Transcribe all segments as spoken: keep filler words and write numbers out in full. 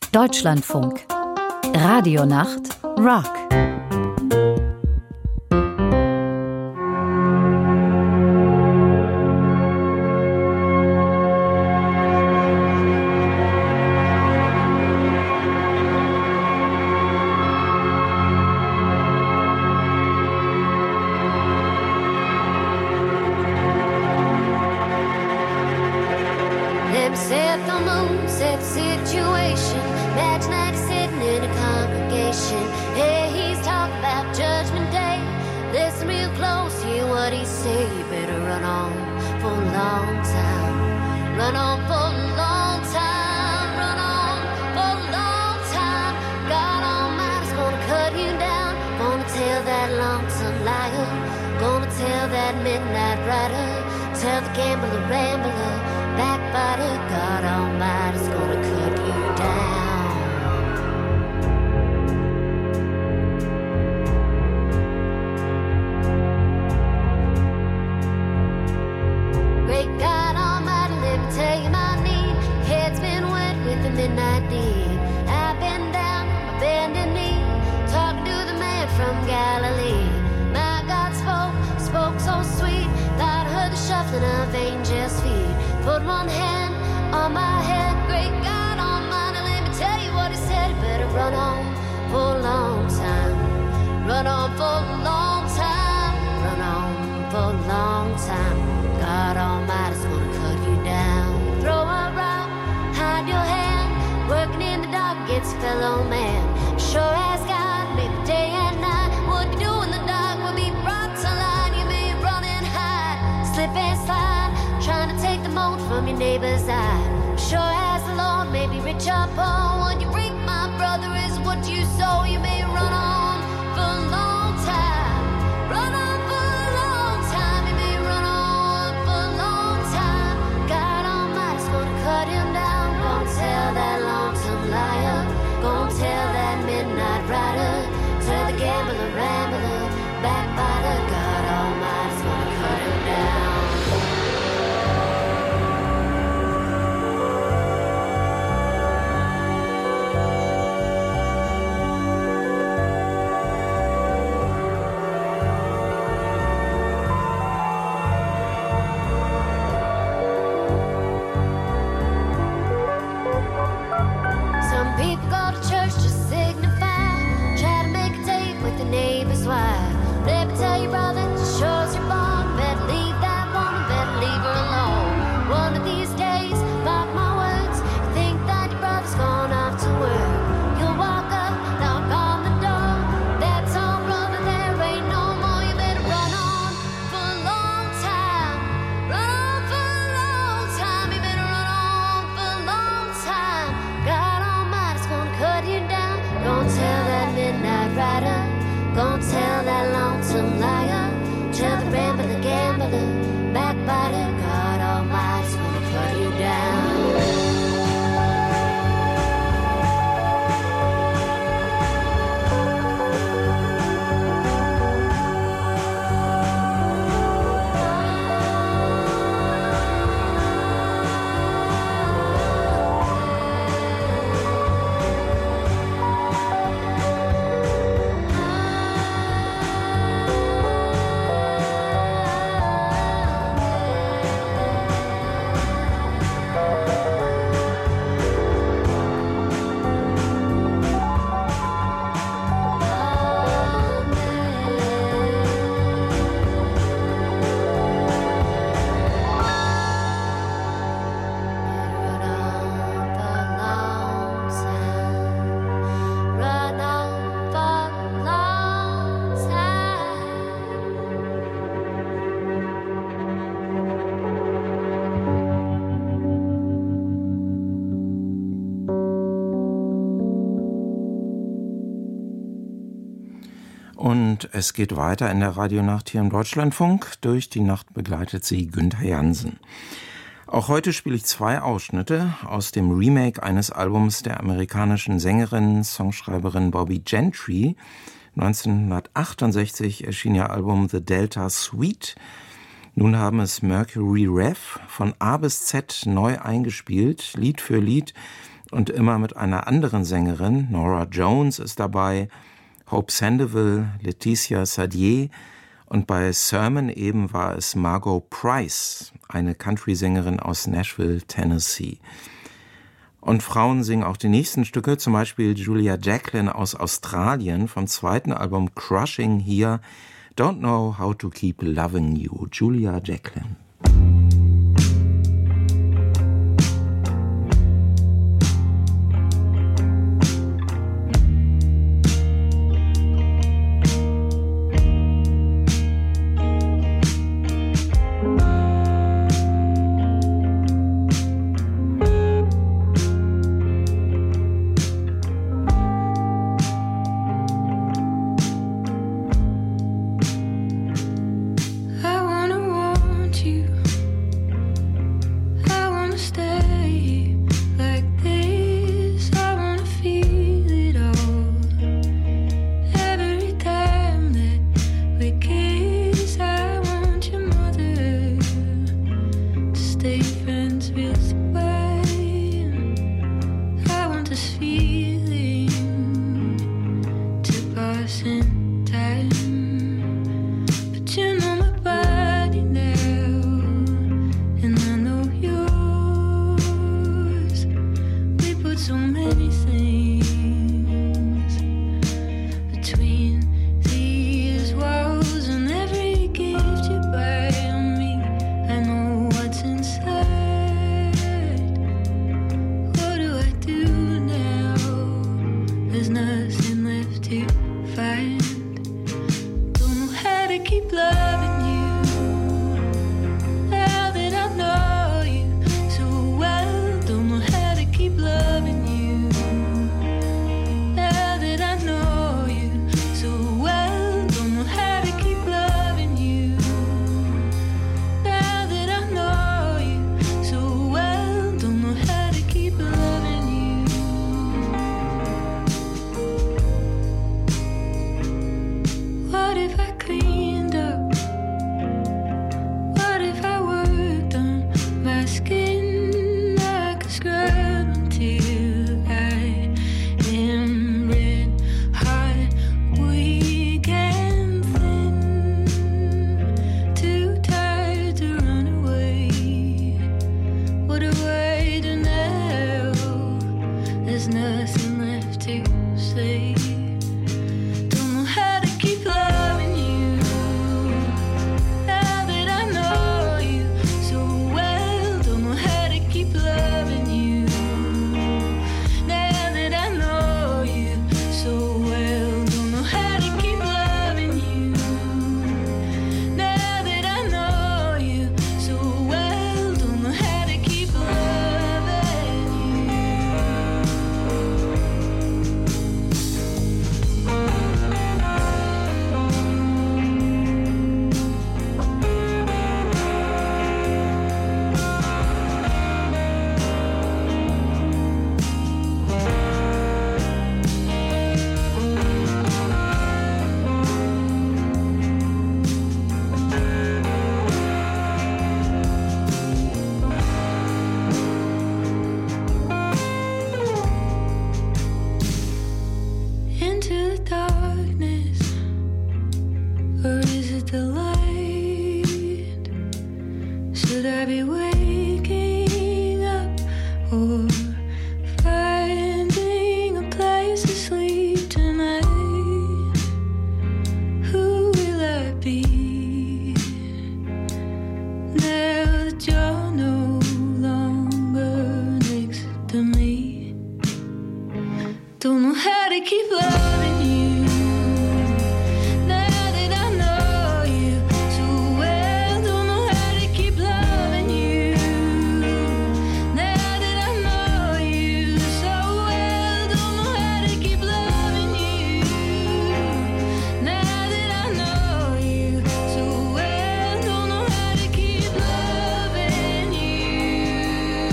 Deutschlandfunk. Radionacht Rock. Und es geht weiter in der Radionacht hier im Deutschlandfunk. Durch die Nacht begleitet sie Günther Jansen. Auch heute spiele ich zwei Ausschnitte aus dem Remake eines Albums der amerikanischen Sängerin, Songschreiberin Bobbie Gentry. neunzehnhundertachtundsechzig erschien ihr Album The Delta Suite. Nun haben es Mercury Rev von A bis Z neu eingespielt, Lied für Lied. und immer mit einer anderen Sängerin. Norah Jones ist dabei, Hope Sandoval, Laetitia Sadier und bei Sermon eben war es Margot Price, eine Country-Sängerin aus Nashville, Tennessee. Und Frauen singen auch die nächsten Stücke, zum Beispiel Julia Jacklin aus Australien vom zweiten Album Crushing hier, Don't Know How to Keep Loving You, Julia Jacklin.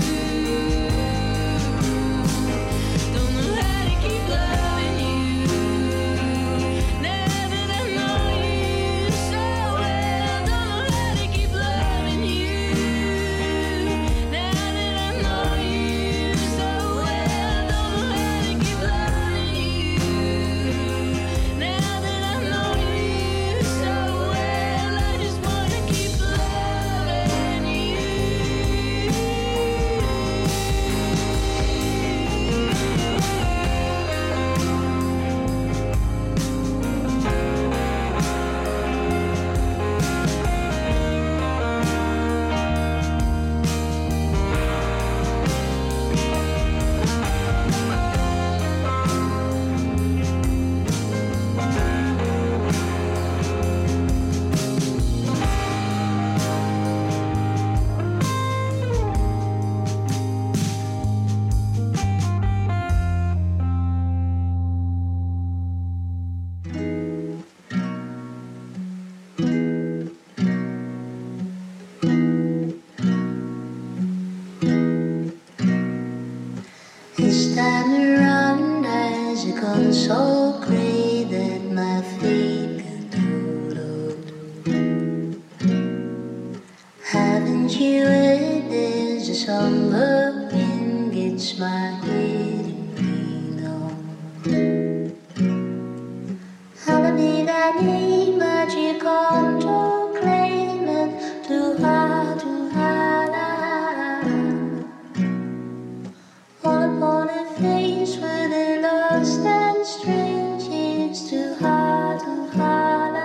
Don't know how to keep loving you. lost and strange is too hard to follow.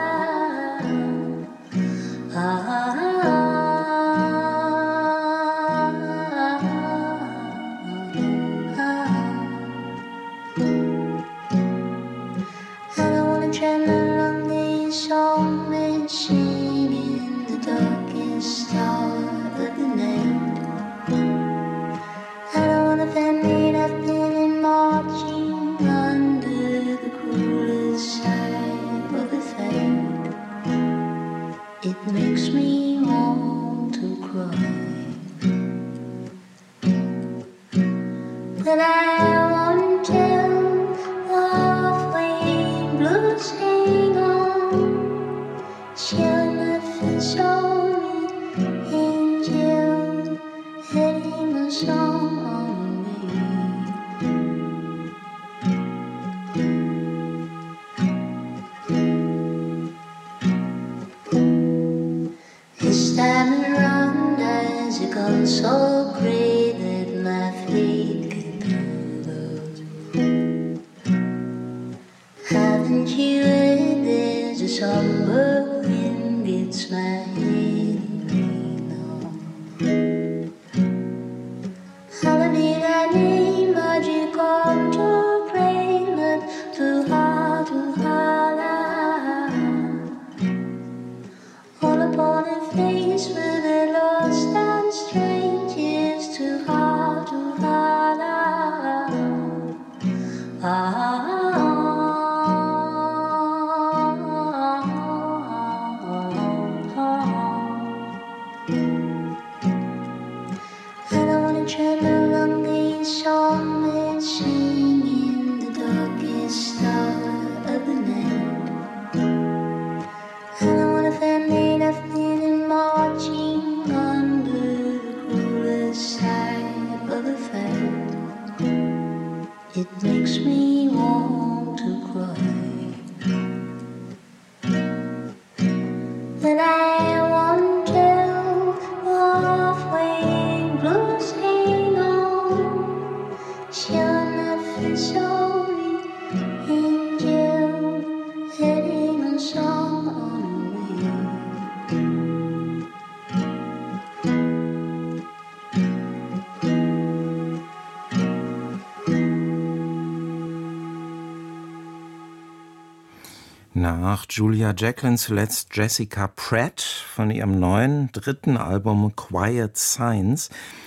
Nach Julia Jacklin zuletzt Jessica Pratt von ihrem neuen dritten Album Quiet Signs.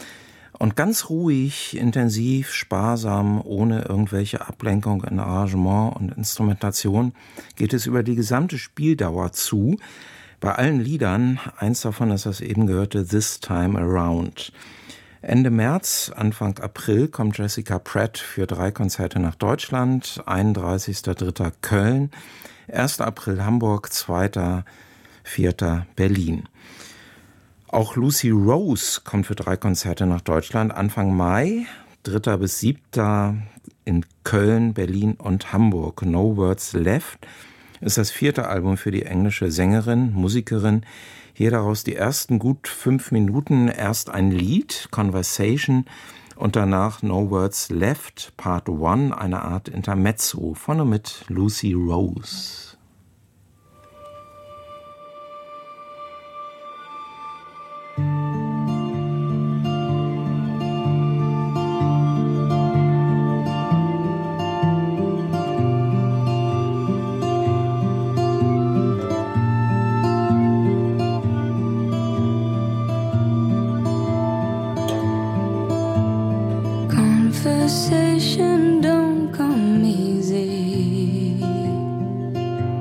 Und ganz ruhig, intensiv, sparsam, ohne irgendwelche Ablenkung in Arrangement und Instrumentation geht es über die gesamte Spieldauer zu. Bei allen Liedern, eins davon ist das eben gehörte This Time Around. Ende März, Anfang April kommt Jessica Pratt für drei Konzerte nach Deutschland, einunddreißigster dritter Köln, erster April Hamburg, zweiter vierter Berlin. Auch Lucy Rose kommt für drei Konzerte nach Deutschland Anfang Mai, dritter bis siebter in Köln, Berlin und Hamburg. No Words Left ist das vierte Album für die englische Sängerin, Musikerin. Hier daraus die ersten gut fünf Minuten, erst ein Lied, Conversation, und danach No Words Left, Part One, eine Art Intermezzo, von und mit Lucy Rose. Conversation don't come easy.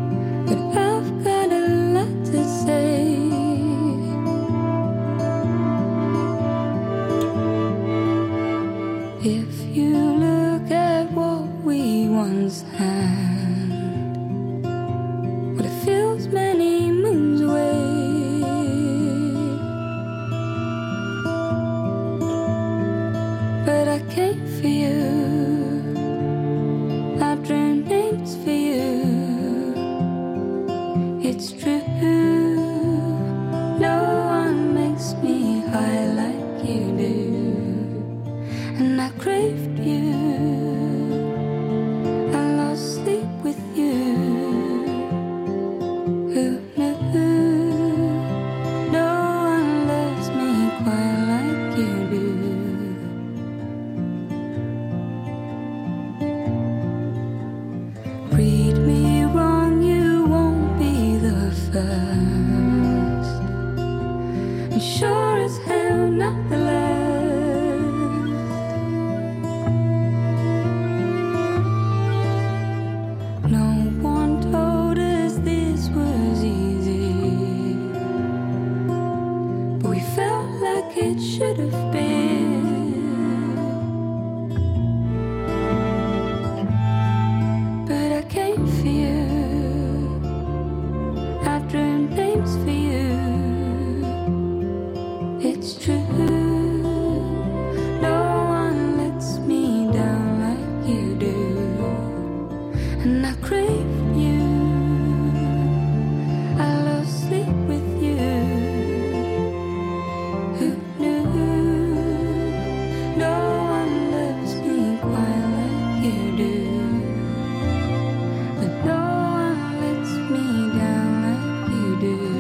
and I crave you. I love sleep with you. Who knew? No one loves me quite like you do. But no one lets me down like you do.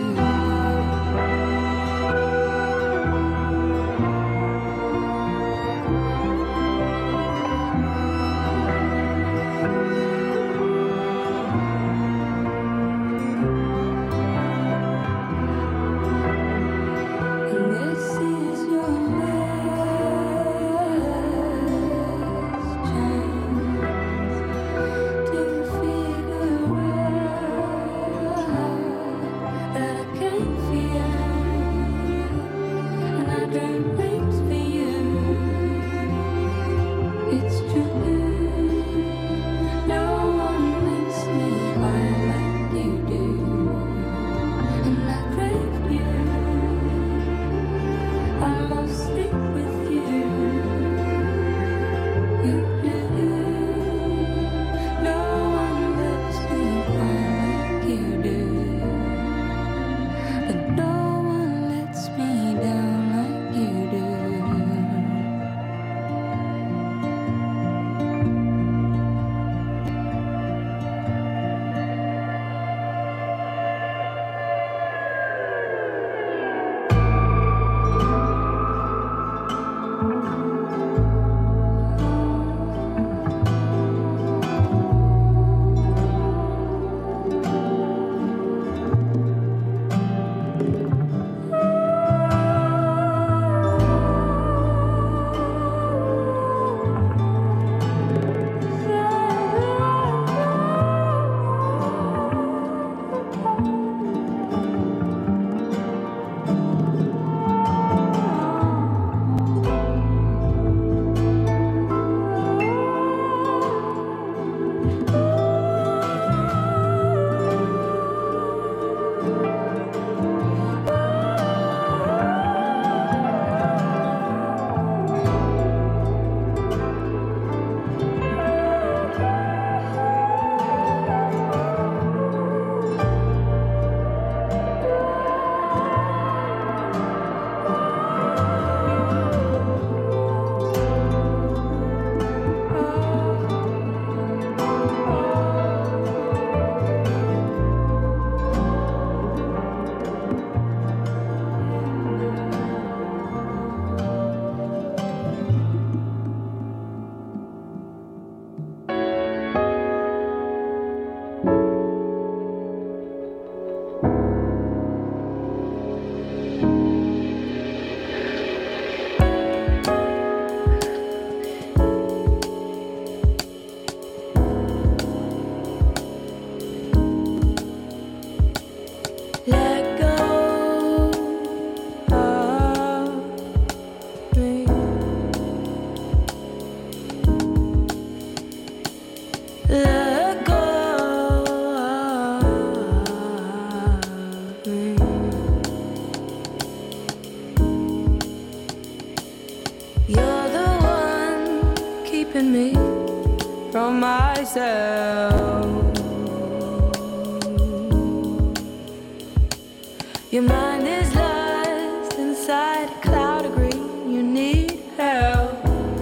Your mind is lost inside a cloud of green. You need help.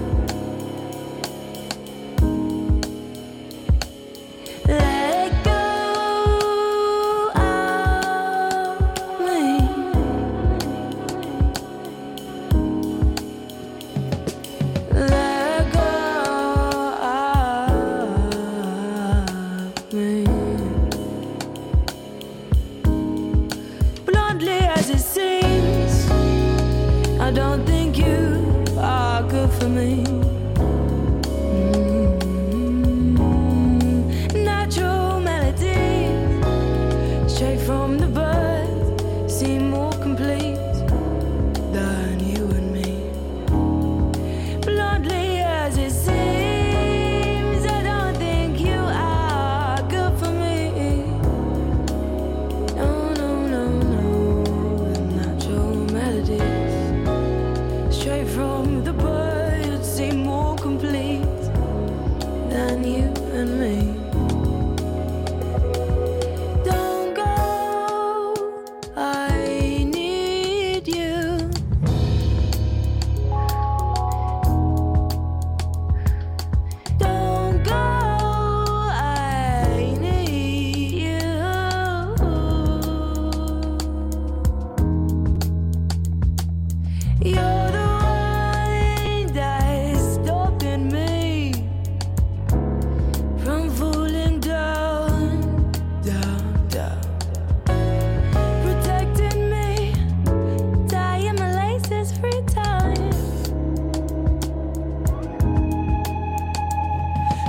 Let go of me. Let go of me. Bluntly as it seems, I don't think you are good for me. Mm-hmm. Natural melodies, straight from the birds, seem more complete than you and me. Bluntly as it seems, I don't think you are good for me. No, no, no, no. Natural melodies, straight from the birds, seem more complete than you and me.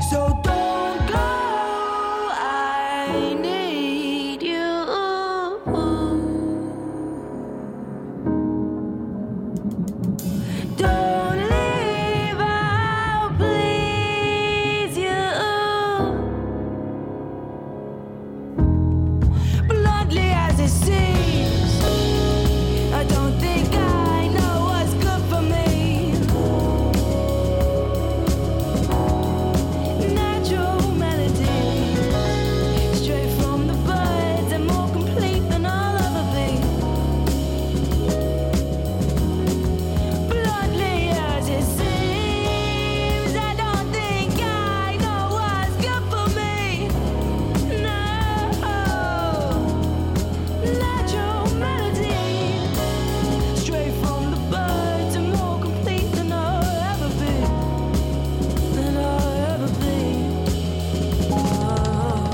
So don't go, I need you. Don't leave, I'll please you. Bluntly as it seems, I don't think I know what's good for me. Natural melody, straight from the birds and more complete than I'll ever be. Bluntly as it seems, I don't think I know what's good for me. No, natural melody, straight from the birds and more complete than I'll ever be, than I'll ever be. Oh.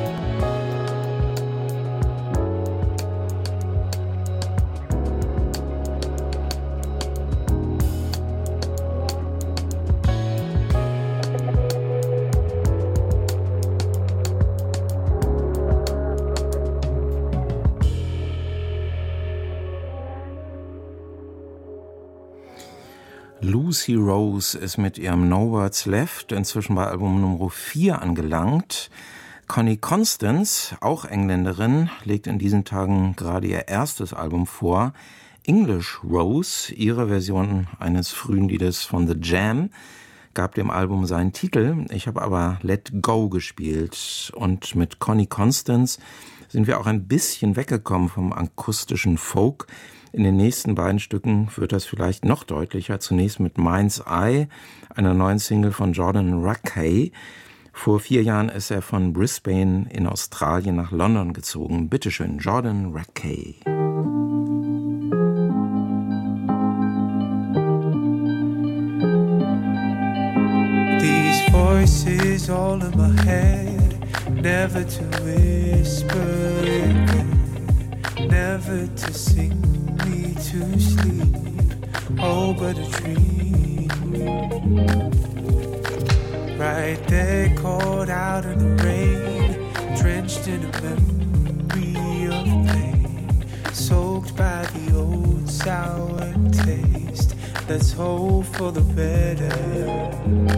Lucy Rose ist mit ihrem No Words Left inzwischen bei Album Nummer vier angelangt. Connie Constance, auch Engländerin, legt in diesen Tagen gerade ihr erstes Album vor. English Rose, ihre Version eines frühen Liedes von The Jam, gab dem Album seinen Titel. Ich habe aber Let Go gespielt. Und mit Connie Constance sind wir auch ein bisschen weggekommen vom akustischen Folk. In den nächsten beiden Stücken wird das vielleicht noch deutlicher. Zunächst mit Mind's Eye, einer neuen Single von Jordan Rakei. Vor vier Jahren ist er von Brisbane in Australien nach London gezogen. Bitteschön, Jordan Rakei. These voices all in my head, never to whisper again, never to sing me to sleep, oh but a dream. Right there caught out in the rain, drenched in a memory of pain, soaked by the old sour taste. Let's hope for the better.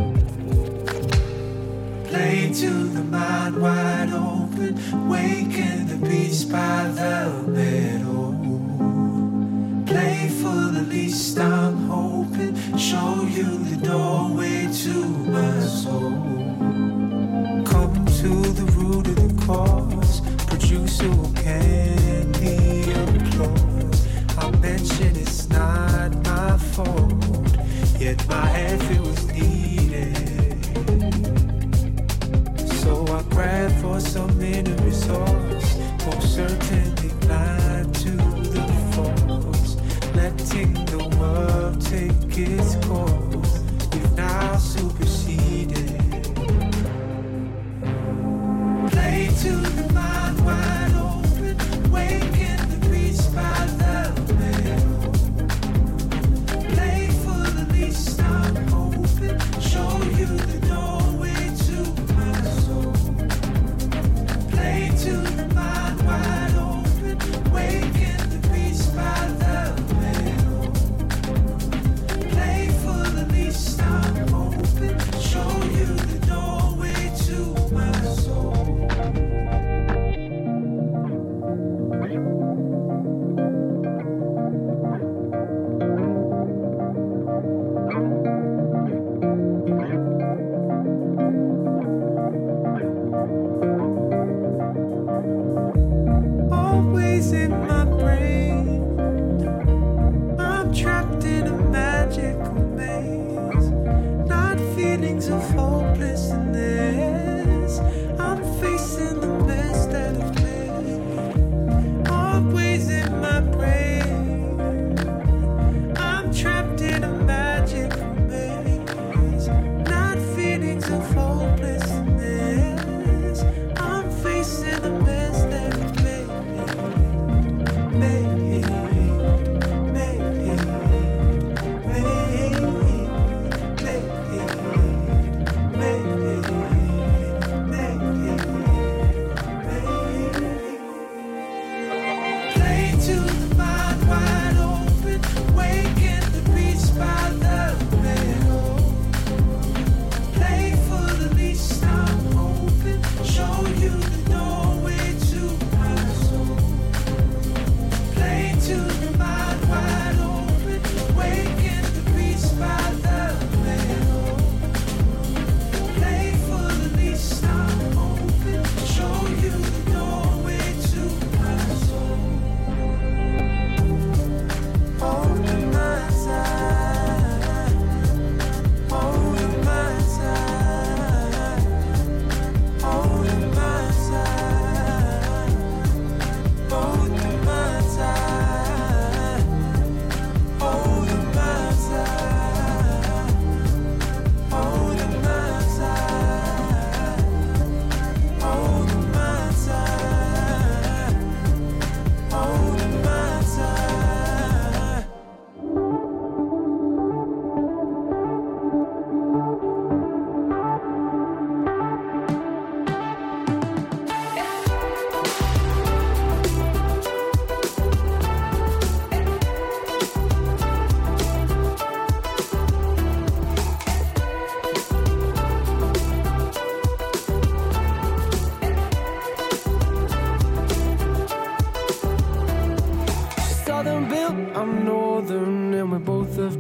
Play to the mind wide open, waken the beast by the middle. Play for the least I'm hoping, show you the doorway to my soul. Come to the root of the cause, producer will candy applause. I mention it's not my fault, yet my effort was needed. So I grab for some inner resource, most certainly blind to the force, letting the world take its course. We've now superseded. Play to the mind wide open, waken the beast by the middle. Play for the least I'm hoping, show you the doorway to my soul. Play to the mind wide open, waken the beast by the middle. Play for the least I'm hoping, show you the doorway to my soul.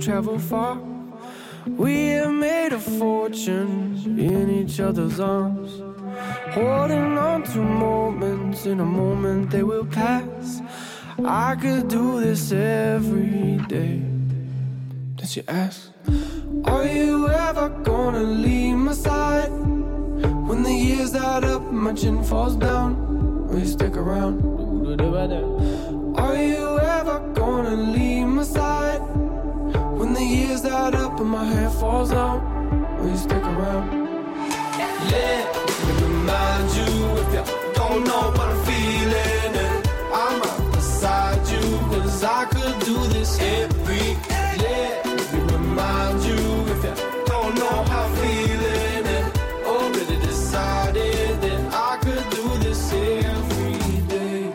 travel far. We have made a fortune in each other's arms, holding on to moments, in a moment they will pass. I could do this every day. Did you ask? Are you ever gonna leave my side? When the years add up, my chin falls down. Will you stick around? Are you ever gonna leave my side? When the years add up and my hair falls out, will you stick around? Let me remind you, if you don't know what I'm feeling, and I'm right beside you, cause I could do this every day. Let me remind you, if you don't know how I'm feeling, and already decided that I could do this every day.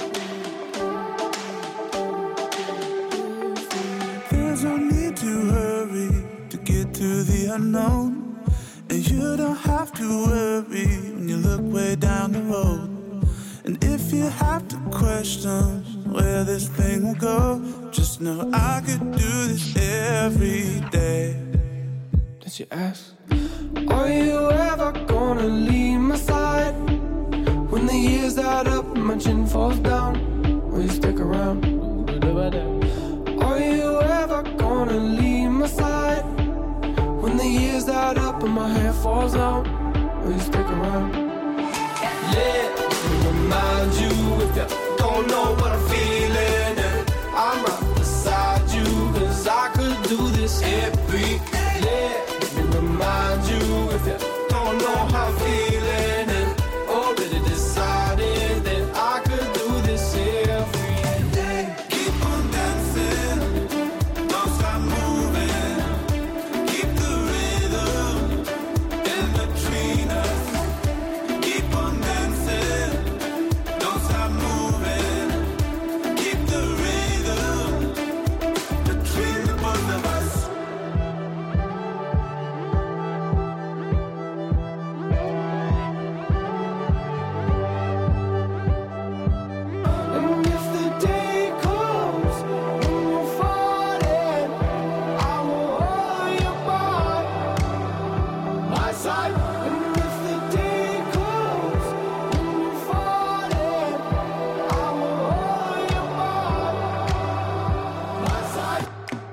There's no need to hurry to get to the unknown. And you don't have to worry when you look way down the road. And if you have to question where this thing will go, just know I could do this every day. Did you ask? Are you ever gonna leave my side? When the years add up and my chin falls down, will you stick around? Are you ever gonna leave my side? When the years add up and my hair falls out, will you stick around? Let me remind you, if you don't know what I'm feeling, and I'm right beside you, cause I could do this every day. Let me remind you, if you don't know how I'm feeling, and already decided that I could do this every day. Keep on dancing, don't stop moving. Keep the rhythm in between us. Keep on dancing, don't stop moving. Keep the rhythm between the both of us. And if the day comes when you're falling, I will hold you by my side. And if the day comes when you're falling, I will hold you by my side.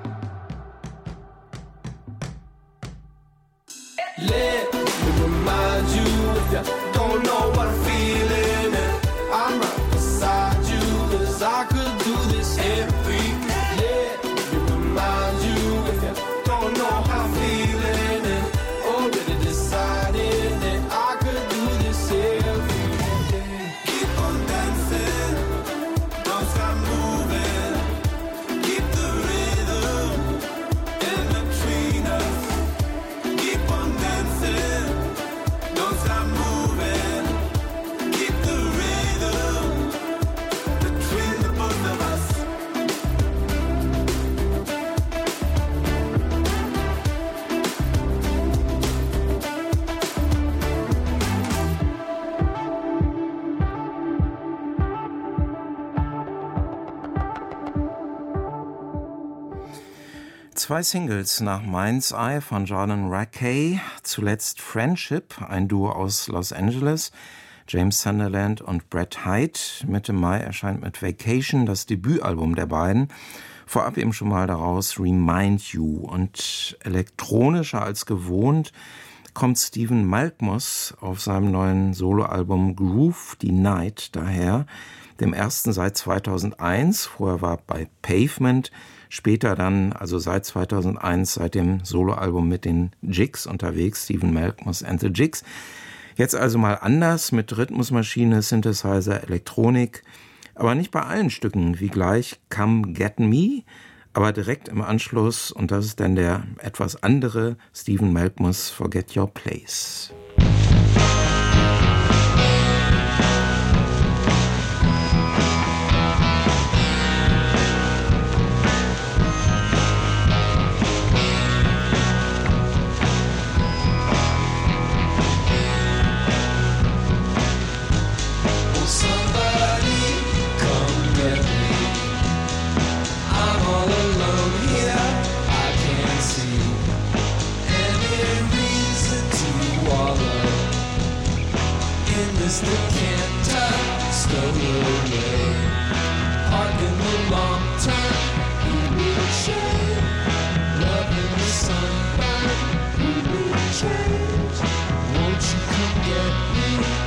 Let me remind you, if you don't know what I'm feeling, and I'm right beside you, cause I could do this every day. Let me remind you, if you don't know how I'm feeling, and already decided that I could do this every day. Keep on dancing, don't stop moving. Keep the rhythm in between us. Keep on dancing, don't stop moving. Keep the rhythm between the both of us. Zwei Singles nach Mind's Eye von Jordan Rakei, zuletzt Friendship, ein Duo aus Los Angeles, James Sunderland und Brett Hyde. Mitte Mai erscheint mit Vacation das Debütalbum der beiden. Vorab eben schon mal daraus Remind You. Und elektronischer als gewohnt kommt Stephen Malkmus auf seinem neuen Soloalbum Groove the Night daher, dem ersten seit zweitausendeins. Vorher war bei Pavement, später dann, also seit zweitausendeins, seit dem Soloalbum mit den Jigs unterwegs, Stephen Malkmus and the Jigs. Jetzt also mal anders mit Rhythmusmaschine, Synthesizer, Elektronik, aber nicht bei allen Stücken, wie gleich Come Get Me, aber direkt im Anschluss, und das ist dann der etwas andere Stephen Malkmus Forget Your Place. Somebody come get me. I'm all alone here. I can't in this decanter, stowed away. Park in the long term, we will share. Love in the sunburn, we will change. Won't you come get me?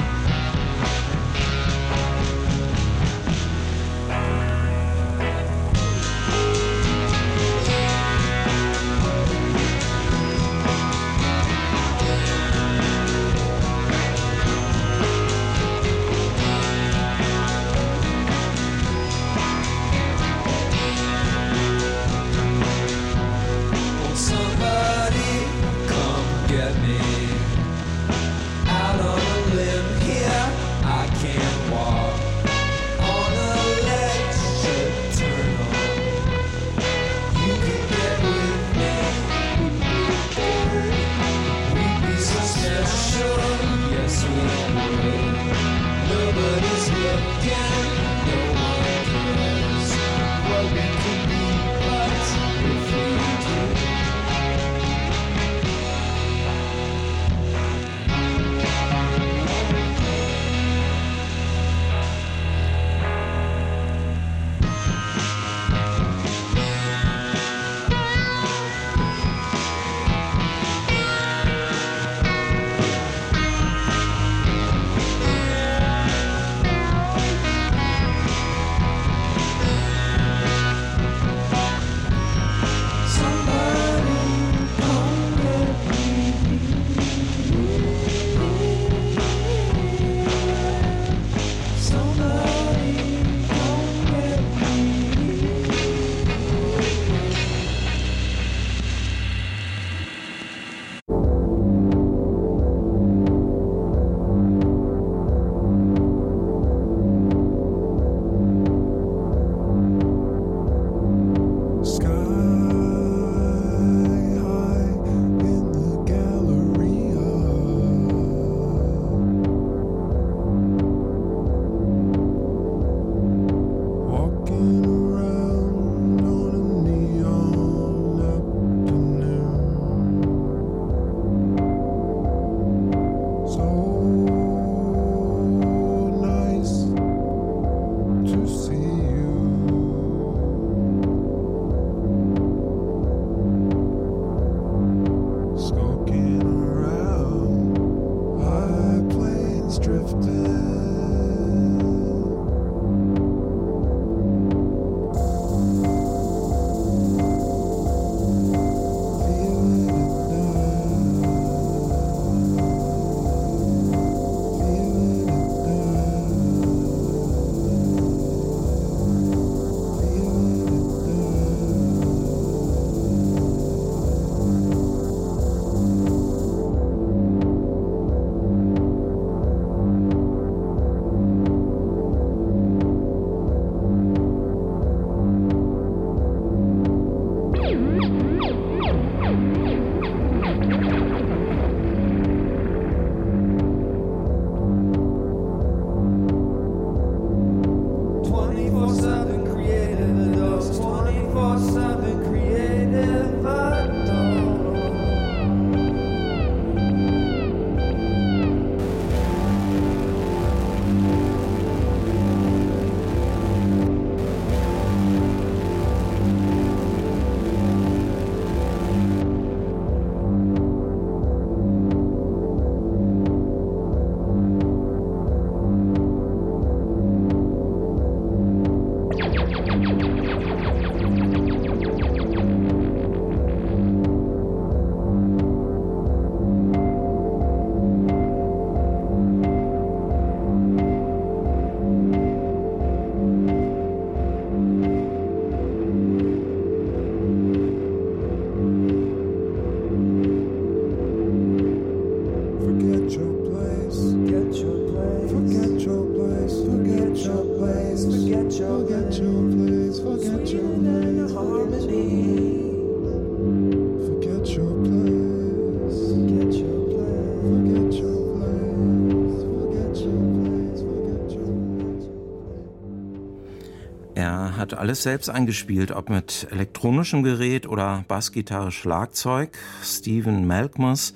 Er hat alles selbst eingespielt, ob mit elektronischem Gerät oder Bassgitarre, Schlagzeug. Stephen Malkmus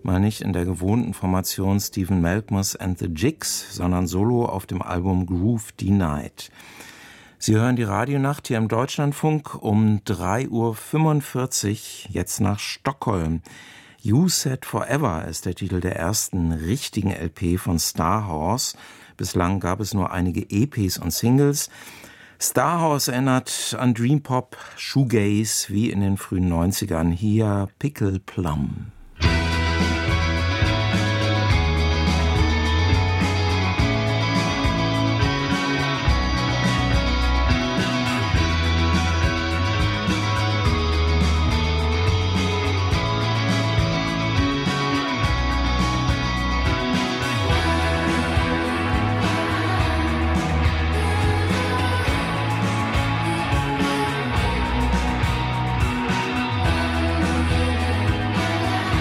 mal nicht in der gewohnten Formation Stephen Malkmus and the Jigs, sondern solo auf dem Album Groove Denied. Sie hören die Radionacht hier im Deutschlandfunk um drei Uhr fünfundvierzig, jetzt nach Stockholm. You Said Forever ist der Titel der ersten richtigen L P von Starhorse. Bislang gab es nur einige E Ps und Singles. Starhorse erinnert an Dreampop, Shoegaze wie in den frühen neunzigern. Hier Pickle Plum. Thank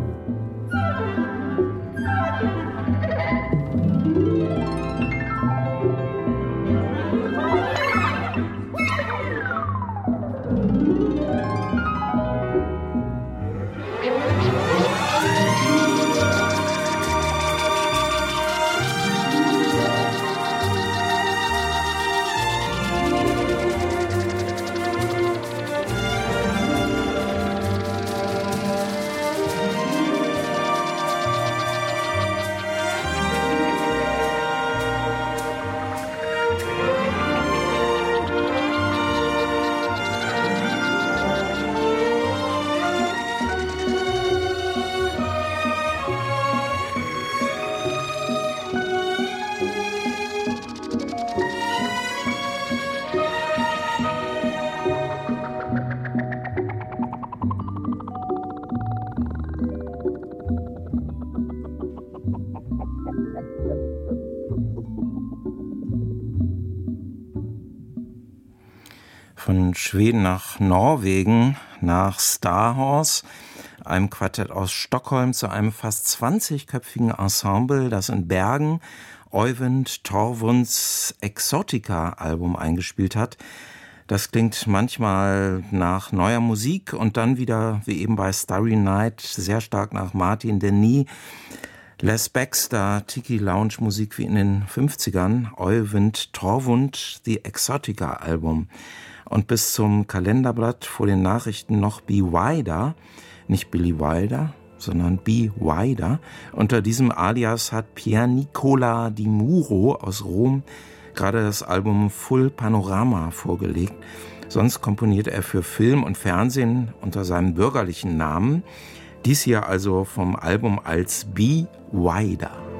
Von Schweden nach Norwegen, nach Starhorse, einem Quartett aus Stockholm, zu einem fast zwanzigköpfigen Ensemble, das in Bergen Øyvind Torvunds Exotica-Album eingespielt hat. Das klingt manchmal nach neuer Musik und dann wieder, wie eben bei Starry Night, sehr stark nach Martin Denis. Les Baxter, Tiki-Lounge-Musik wie in den fünfzigern, Øyvind Torvund, The Exotica-Album. Und bis zum Kalenderblatt vor den Nachrichten noch Be Wider, nicht Billy Wilder, sondern Be Wider. Unter diesem Alias hat Pier Nicola Di Muro aus Rom gerade das Album Full Panorama vorgelegt. Sonst komponiert er für Film und Fernsehen unter seinem bürgerlichen Namen. Dies hier also vom Album als Be Wider.